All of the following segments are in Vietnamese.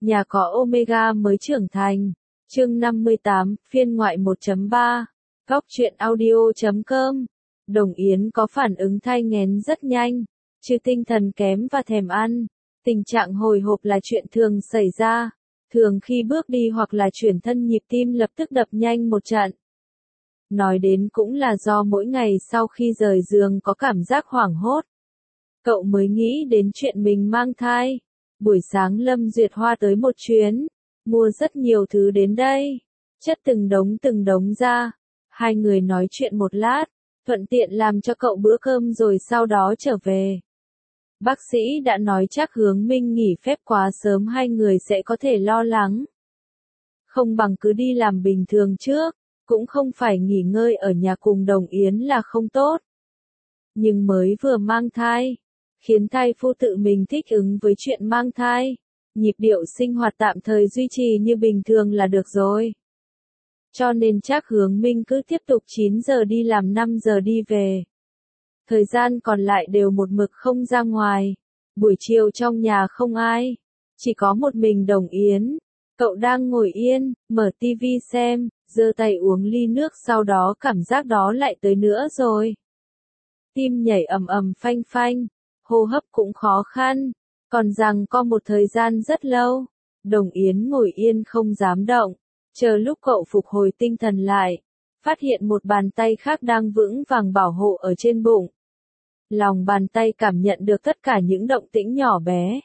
Nhà có Omega mới trưởng thành. Chương 58, phiên ngoại 1.3. Góc truyện audio.com. Đồng Yến có phản ứng thai nghén rất nhanh, chứ tinh thần kém và thèm ăn. Tình trạng hồi hộp là chuyện thường xảy ra. Thường khi bước đi hoặc là chuyển thân nhịp tim lập tức đập nhanh một trận. Nói đến cũng là do mỗi ngày sau khi rời giường có cảm giác hoảng hốt. Cậu mới nghĩ đến chuyện mình mang thai. Buổi sáng Lâm Duyệt Hoa tới một chuyến, mua rất nhiều thứ đến đây, chất từng đống ra. Hai người nói chuyện một lát, thuận tiện làm cho cậu bữa cơm rồi sau đó trở về. Bác sĩ đã nói chắc Hướng Minh nghỉ phép quá sớm hai người sẽ có thể lo lắng. Không bằng cứ đi làm bình thường trước, cũng không phải nghỉ ngơi ở nhà cùng Đồng Yến là không tốt. Nhưng mới vừa mang thai, khiến thai phụ tự mình thích ứng với chuyện mang thai, nhịp điệu sinh hoạt tạm thời duy trì như bình thường là được rồi. Cho nên chắc Hướng Minh cứ tiếp tục 9 giờ đi làm 5 giờ đi về. Thời gian còn lại đều một mực không ra ngoài. Buổi chiều trong nhà không ai, chỉ có một mình Đồng Yến. Cậu đang ngồi yên, mở tivi xem, giơ tay uống ly nước, sau đó cảm giác đó lại tới nữa rồi. Tim nhảy ầm ầm phanh phanh, hô hấp cũng khó khăn, còn rằng có một thời gian rất lâu. Đồng Yến ngồi yên không dám động, chờ lúc cậu phục hồi tinh thần lại, phát hiện một bàn tay khác đang vững vàng bảo hộ ở trên bụng. Lòng bàn tay cảm nhận được tất cả những động tĩnh nhỏ bé.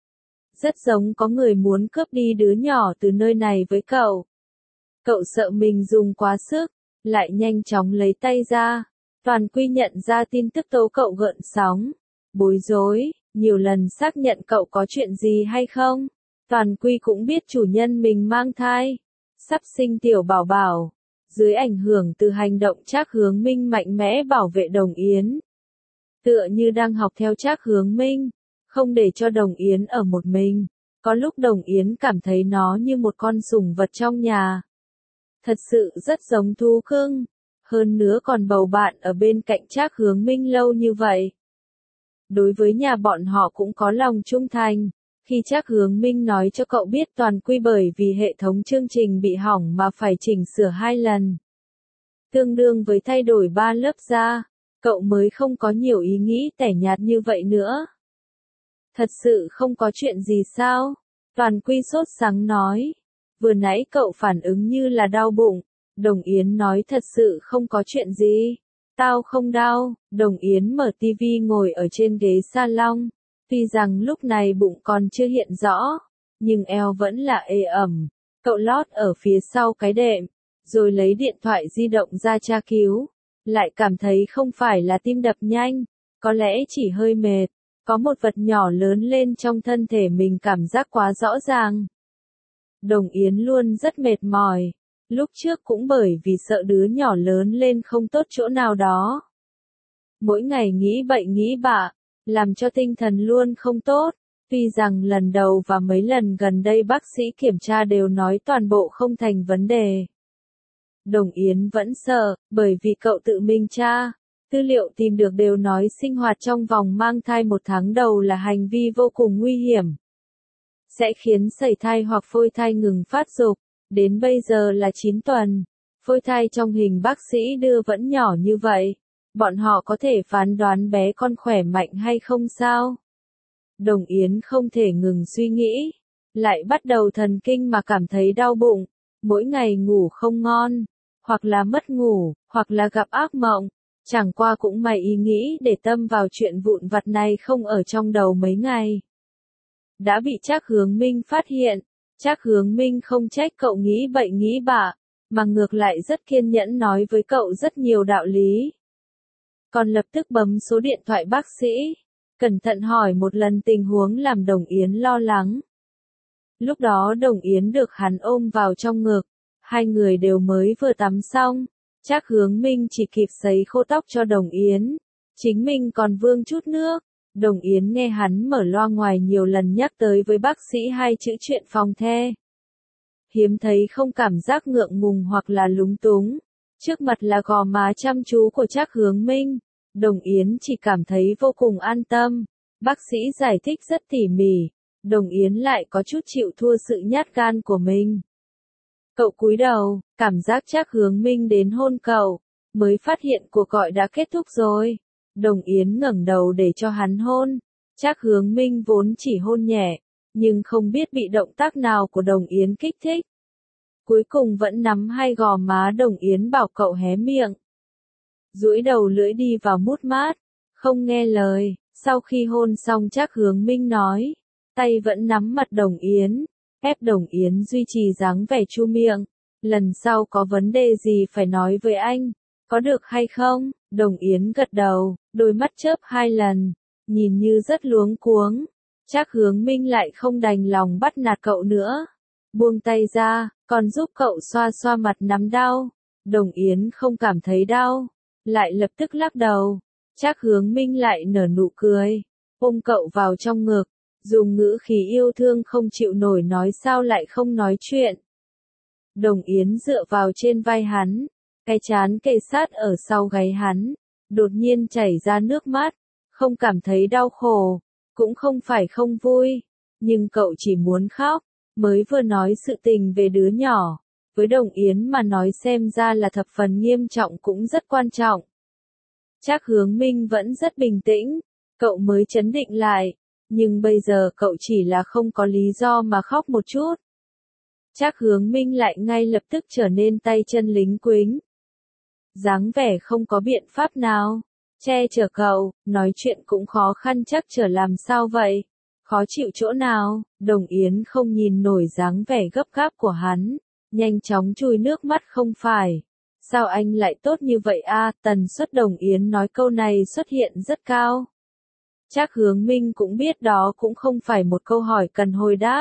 Rất giống có người muốn cướp đi đứa nhỏ từ nơi này với cậu. Cậu sợ mình dùng quá sức, lại nhanh chóng lấy tay ra. Toàn Quy nhận ra tin tức tố cậu gợn sóng, bối rối, nhiều lần xác nhận cậu có chuyện gì hay không. Toàn Quy cũng biết chủ nhân mình mang thai, sắp sinh tiểu bảo bảo. Dưới ảnh hưởng từ hành động Trác Hướng Minh mạnh mẽ bảo vệ Đồng Yến. Tựa như đang học theo Trác Hướng Minh, không để cho Đồng Yến ở một mình. Có lúc Đồng Yến cảm thấy nó như một con sủng vật trong nhà. Thật sự rất giống thú cưng. Hơn nữa còn bầu bạn ở bên cạnh Trác Hướng Minh lâu như vậy. Đối với nhà bọn họ cũng có lòng trung thành. Khi Trác Hướng Minh nói cho cậu biết Toàn Quy bởi vì hệ thống chương trình bị hỏng mà phải chỉnh sửa 2 lần. Tương đương với thay đổi 3 lớp da, cậu mới không có nhiều ý nghĩ tẻ nhạt như vậy nữa. Thật sự không có chuyện gì sao? Toàn Quy sốt sắng nói. Vừa nãy cậu phản ứng như là đau bụng. Đồng Yến nói thật sự không có chuyện gì. Tao không đau. Đồng Yến mở tivi ngồi ở trên ghế salon. Tuy rằng lúc này bụng còn chưa hiện rõ, nhưng eo vẫn là ê ẩm. Cậu lót ở phía sau cái đệm, rồi lấy điện thoại di động ra tra cứu. Lại cảm thấy không phải là tim đập nhanh, có lẽ chỉ hơi mệt. Có một vật nhỏ lớn lên trong thân thể mình cảm giác quá rõ ràng. Đồng Yến luôn rất mệt mỏi. Lúc trước cũng bởi vì sợ đứa nhỏ lớn lên không tốt chỗ nào đó. Mỗi ngày nghĩ bậy nghĩ bạ, làm cho tinh thần luôn không tốt. Tuy rằng lần đầu và mấy lần gần đây bác sĩ kiểm tra đều nói toàn bộ không thành vấn đề. Đồng Yến vẫn sợ, bởi vì cậu tự mình tra. Tư liệu tìm được đều nói sinh hoạt trong vòng mang thai 1 tháng đầu là hành vi vô cùng nguy hiểm. Sẽ khiến sẩy thai hoặc phôi thai ngừng phát dục. Đến bây giờ là 9 tuần. Phôi thai trong hình bác sĩ đưa vẫn nhỏ như vậy. Bọn họ có thể phán đoán bé con khỏe mạnh hay không sao? Đồng Yến không thể ngừng suy nghĩ. Lại bắt đầu thần kinh mà cảm thấy đau bụng. Mỗi ngày ngủ không ngon. Hoặc là mất ngủ, hoặc là gặp ác mộng. Chẳng qua cũng may ý nghĩ để tâm vào chuyện vụn vặt này không ở trong đầu mấy ngày. Đã bị Trác Hướng Minh phát hiện. Trác Hướng Minh không trách cậu nghĩ bậy nghĩ bạ, mà ngược lại rất kiên nhẫn nói với cậu rất nhiều đạo lý. Còn lập tức bấm số điện thoại bác sĩ, cẩn thận hỏi một lần tình huống làm Đồng Yến lo lắng. Lúc đó Đồng Yến được hắn ôm vào trong ngực, hai người đều mới vừa tắm xong. Trác Hướng Minh chỉ kịp sấy khô tóc cho Đồng Yến, chính mình còn vương chút nước. Đồng Yến nghe hắn mở loa ngoài nhiều lần nhắc tới với bác sĩ 2 chữ chuyện phòng the. Hiếm thấy không cảm giác ngượng ngùng hoặc là lúng túng. Trước mặt là gò má chăm chú của Trác Hướng Minh. Đồng Yến chỉ cảm thấy vô cùng an tâm. Bác sĩ giải thích rất tỉ mỉ, Đồng Yến lại có chút chịu thua sự nhát gan của mình. Cậu cúi đầu, cảm giác Trác Hướng Minh đến hôn cậu, mới phát hiện cuộc gọi đã kết thúc rồi. Đồng Yến ngẩng đầu để cho hắn hôn. Trác Hướng Minh vốn chỉ hôn nhẹ, nhưng không biết bị động tác nào của Đồng Yến kích thích. Cuối cùng vẫn nắm hai gò má Đồng Yến bảo cậu hé miệng. Duỗi đầu lưỡi đi vào mút mát, không nghe lời. Sau khi hôn xong Trác Hướng Minh nói, tay vẫn nắm mặt Đồng Yến, ép Đồng Yến duy trì dáng vẻ chu miệng. Lần sau có vấn đề gì phải nói với anh, có được hay không? Đồng Yến gật đầu, đôi mắt chớp 2 lần, nhìn như rất luống cuống. Trác Hướng Minh lại không đành lòng bắt nạt cậu nữa. Buông tay ra, còn giúp cậu xoa xoa mặt nắm đau. Đồng Yến không cảm thấy đau, lại lập tức lắc đầu. Trác Hướng Minh lại nở nụ cười, ôm cậu vào trong ngực, dùng ngữ khí yêu thương không chịu nổi nói sao lại không nói chuyện. Đồng Yến dựa vào trên vai hắn, cái trán kề sát ở sau gáy hắn, đột nhiên chảy ra nước mắt, không cảm thấy đau khổ, cũng không phải không vui, nhưng cậu chỉ muốn khóc, mới vừa nói sự tình về đứa nhỏ, với Đồng Yến mà nói xem ra là thập phần nghiêm trọng cũng rất quan trọng. Trác Hướng Minh vẫn rất bình tĩnh, cậu mới trấn định lại, nhưng bây giờ cậu chỉ là không có lý do mà khóc một chút. Trác Hướng Minh lại ngay lập tức trở nên tay chân lính quính. Dáng vẻ không có biện pháp nào, che chở cậu, nói chuyện cũng khó khăn chắc chở làm sao vậy? Khó chịu chỗ nào? Đồng Yến không nhìn nổi dáng vẻ gấp gáp của hắn, nhanh chóng chùi nước mắt không phải. Sao anh lại tốt như vậy a? Tần suất Đồng Yến nói câu này xuất hiện rất cao. Trác Hướng Minh cũng biết đó cũng không phải một câu hỏi cần hồi đáp.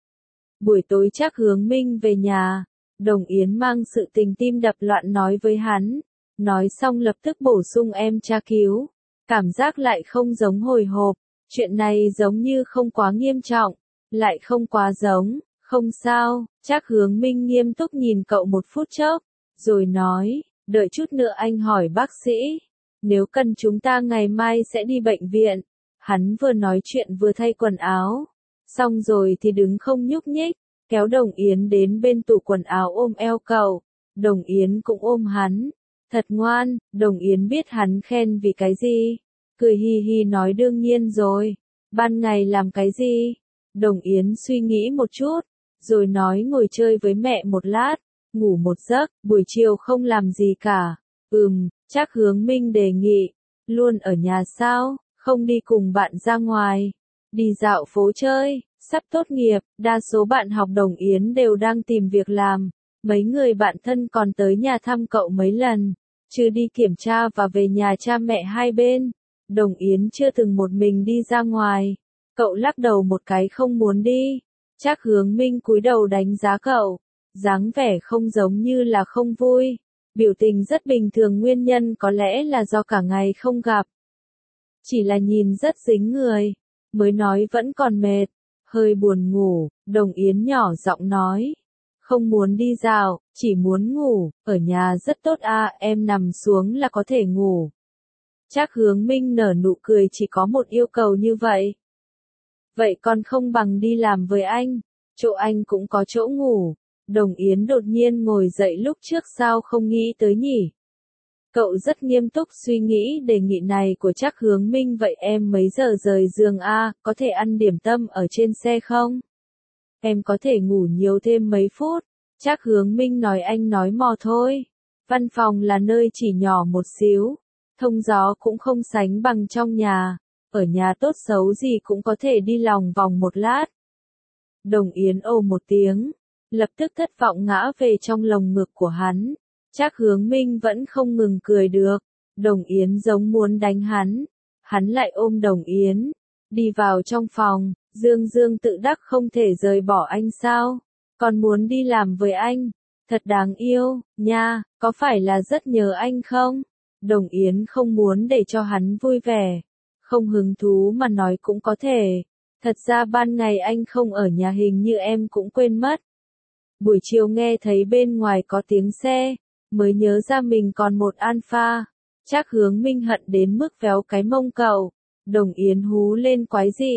Buổi tối Trác Hướng Minh về nhà, Đồng Yến mang sự tình tim đập loạn nói với hắn, nói xong lập tức bổ sung em tra cứu, cảm giác lại không giống hồi hộp, chuyện này giống như không quá nghiêm trọng, lại không quá giống, không sao. Trác Hướng Minh nghiêm túc nhìn cậu một phút chốc, rồi nói, đợi chút nữa anh hỏi bác sĩ, nếu cần chúng ta ngày mai sẽ đi bệnh viện. Hắn vừa nói chuyện vừa thay quần áo, xong rồi thì đứng không nhúc nhích, kéo Đồng Yến đến bên tủ quần áo ôm eo cậu. Đồng Yến cũng ôm hắn, thật ngoan. Đồng Yến biết hắn khen vì cái gì, cười hi hi nói đương nhiên rồi, ban ngày làm cái gì? Đồng Yến suy nghĩ một chút, rồi nói ngồi chơi với mẹ một lát, ngủ một giấc, buổi chiều không làm gì cả. Trác Hướng Minh đề nghị, luôn ở nhà sao, không đi cùng bạn ra ngoài, đi dạo phố chơi. Sắp tốt nghiệp, đa số bạn học Đồng Yến đều đang tìm việc làm, mấy người bạn thân còn tới nhà thăm cậu mấy lần, chứ đi kiểm tra và về nhà cha mẹ hai bên. Đồng Yến chưa từng một mình đi ra ngoài, cậu lắc đầu một cái không muốn đi. Trác Hướng Minh cúi đầu đánh giá cậu, dáng vẻ không giống như là không vui, biểu tình rất bình thường, nguyên nhân có lẽ là do cả ngày không gặp. Chỉ là nhìn rất dính người, mới nói vẫn còn mệt, hơi buồn ngủ. Đồng Yến nhỏ giọng nói, không muốn đi dạo, chỉ muốn ngủ, ở nhà rất tốt a, em nằm xuống là có thể ngủ. Trác Hướng Minh nở nụ cười, chỉ có một yêu cầu như vậy. Vậy còn không bằng đi làm với anh, chỗ anh cũng có chỗ ngủ. Đồng Yến đột nhiên ngồi dậy, lúc trước sao không nghĩ tới nhỉ? Cậu rất nghiêm túc suy nghĩ đề nghị này của Trác Hướng Minh. Vậy em mấy giờ rời giường a, có thể ăn điểm tâm ở trên xe không? Em có thể ngủ nhiều thêm mấy phút. Trác Hướng Minh nói, anh nói mò thôi. Văn phòng là nơi chỉ nhỏ một xíu, thông gió cũng không sánh bằng trong nhà, ở nhà tốt xấu gì cũng có thể đi lòng vòng một lát. Đồng Yến ồ một tiếng, lập tức thất vọng ngã về trong lồng ngực của hắn. Trác Hướng Minh vẫn không ngừng cười được. Đồng Yến giống muốn đánh hắn lại ôm Đồng Yến, đi vào trong phòng. Dương Dương tự đắc, không thể rời bỏ anh sao? Còn muốn đi làm với anh, thật đáng yêu, nha, có phải là rất nhớ anh không? Đồng Yến không muốn để cho hắn vui vẻ, không hứng thú mà nói cũng có thể. Thật ra ban ngày anh không ở nhà, hình như em cũng quên mất. Buổi chiều nghe thấy bên ngoài có tiếng xe, mới nhớ ra mình còn một Alpha. Trác Hướng Minh hận đến mức véo cái mông cậu. Đồng Yến hú lên quái dị,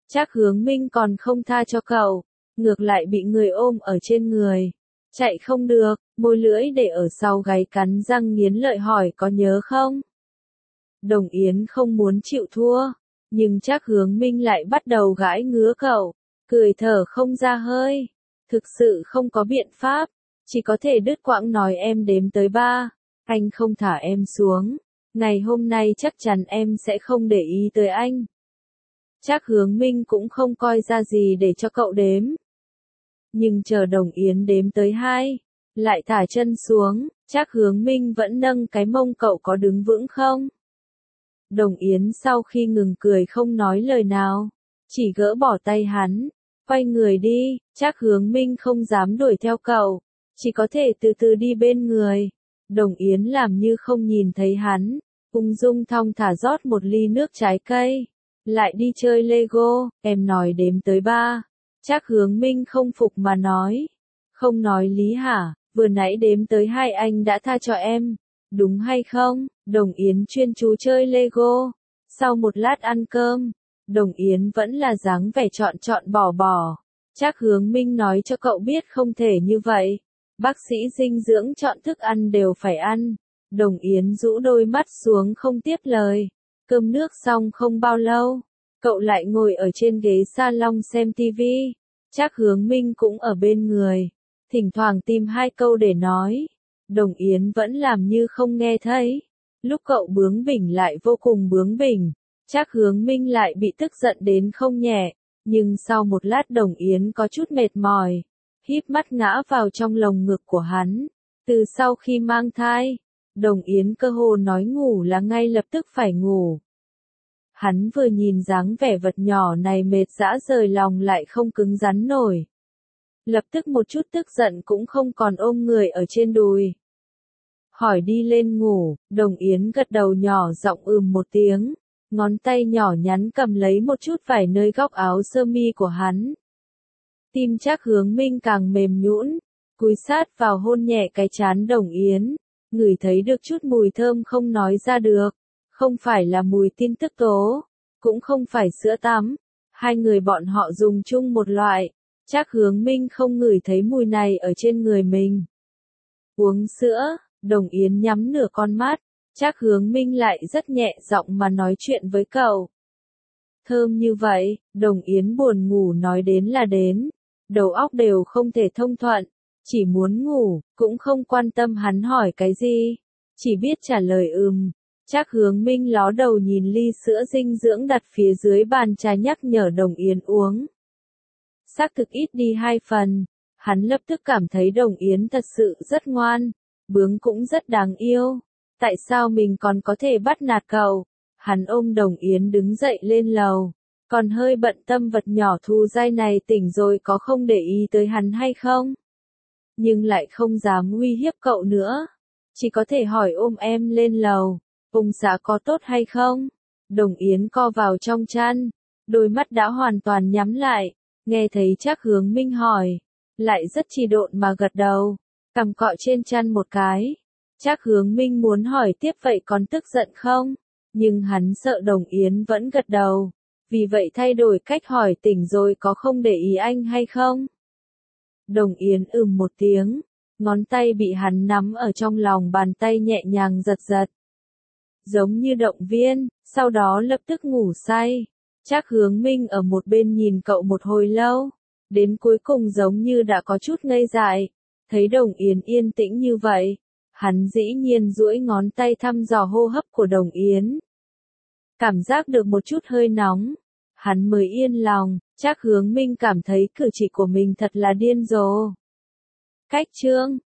Trác Hướng Minh còn không tha cho cậu, ngược lại bị người ôm ở trên người. Chạy không được, môi lưỡi để ở sau gáy cắn răng nghiến lợi hỏi có nhớ không? Đồng Yến không muốn chịu thua, nhưng Trác Hướng Minh lại bắt đầu gãi ngứa cậu, cười thở không ra hơi. Thực sự không có biện pháp, chỉ có thể đứt quãng nói em đếm tới 3, anh không thả em xuống. Ngày hôm nay chắc chắn em sẽ không để ý tới anh. Trác Hướng Minh cũng không coi ra gì để cho cậu đếm. Nhưng chờ Đồng Yến đếm tới 2, lại thả chân xuống, Trác Hướng Minh vẫn nâng cái mông cậu có đứng vững không? Đồng Yến sau khi ngừng cười không nói lời nào, chỉ gỡ bỏ tay hắn, quay người đi. Trác Hướng Minh không dám đuổi theo cậu, chỉ có thể từ từ đi bên người. Đồng Yến làm như không nhìn thấy hắn, ung dung thong thả rót một ly nước trái cây, lại đi chơi Lego. Em nói đếm tới 3. Trác Hướng Minh không phục mà nói, không nói lý hả, vừa nãy đếm tới 2 anh đã tha cho em, đúng hay không? Đồng Yến chuyên chú chơi Lego. Sau một lát ăn cơm, Đồng Yến vẫn là dáng vẻ chọn bỏ. Trác Hướng Minh nói cho cậu biết không thể như vậy. Bác sĩ dinh dưỡng chọn thức ăn đều phải ăn. Đồng Yến rũ đôi mắt xuống không tiếp lời. Cơm nước xong không bao lâu, cậu lại ngồi ở trên ghế salon xem tivi. Trác Hướng Minh cũng ở bên người, thỉnh thoảng tìm 2 câu để nói. Đồng Yến vẫn làm như không nghe thấy. Lúc cậu bướng bỉnh lại vô cùng bướng bỉnh, Trác Hướng Minh lại bị tức giận đến không nhẹ. Nhưng sau một lát Đồng Yến có chút mệt mỏi, híp mắt ngã vào trong lồng ngực của hắn. Từ sau khi mang thai, Đồng Yến cơ hồ nói ngủ là ngay lập tức phải ngủ. Hắn vừa nhìn dáng vẻ vật nhỏ này mệt dã rời lòng lại không cứng rắn nổi. Lập tức một chút tức giận cũng không còn ôm người ở trên đùi. Hỏi đi lên ngủ, Đồng Yến gật đầu nhỏ giọng một tiếng, ngón tay nhỏ nhắn cầm lấy một chút vải nơi góc áo sơ mi của hắn. Tim Trác Hướng Minh càng mềm nhũn, cúi sát vào hôn nhẹ cái trán Đồng Yến, ngửi thấy được chút mùi thơm không nói ra được, không phải là mùi tin tức tố, cũng không phải sữa tắm, 2 người bọn họ dùng chung một loại. Trác Hướng Minh không ngửi thấy mùi này ở trên người mình. Uống sữa, Đồng Yến nhắm nửa con mắt, Trác Hướng Minh lại rất nhẹ giọng mà nói chuyện với cậu. Thơm như vậy, Đồng Yến buồn ngủ nói đến là đến, đầu óc đều không thể thông thuận, chỉ muốn ngủ, cũng không quan tâm hắn hỏi cái gì, chỉ biết trả lời Trác Hướng Minh ló đầu nhìn ly sữa dinh dưỡng đặt phía dưới bàn trà nhắc nhở Đồng Yến uống. Xác thực ít đi 2 phần, hắn lập tức cảm thấy Đồng Yến thật sự rất ngoan, bướng cũng rất đáng yêu. Tại sao mình còn có thể bắt nạt cậu? Hắn ôm Đồng Yến đứng dậy lên lầu, còn hơi bận tâm vật nhỏ Thu Giai này tỉnh rồi có không để ý tới hắn hay không? Nhưng lại không dám uy hiếp cậu nữa, chỉ có thể hỏi ôm em lên lầu, ông xã có tốt hay không? Đồng Yến co vào trong chăn, đôi mắt đã hoàn toàn nhắm lại, nghe thấy Trác Hướng Minh hỏi, lại rất chi độn mà gật đầu, cằm cọ trên chăn một cái. Trác Hướng Minh muốn hỏi tiếp vậy còn tức giận không? Nhưng hắn sợ Đồng Yến vẫn gật đầu, vì vậy thay đổi cách hỏi tỉnh rồi có không để ý anh hay không? Đồng Yến một tiếng, ngón tay bị hắn nắm ở trong lòng bàn tay nhẹ nhàng giật giật. Giống như động viên, sau đó lập tức ngủ say. Trác Hướng Minh ở một bên nhìn cậu một hồi lâu, đến cuối cùng giống như đã có chút ngây dại, thấy Đồng Yến yên tĩnh như vậy, hắn dĩ nhiên duỗi ngón tay thăm dò hô hấp của Đồng Yến. Cảm giác được một chút hơi nóng, hắn mới yên lòng. Trác Hướng Minh cảm thấy cử chỉ của mình thật là điên rồ. Cách chương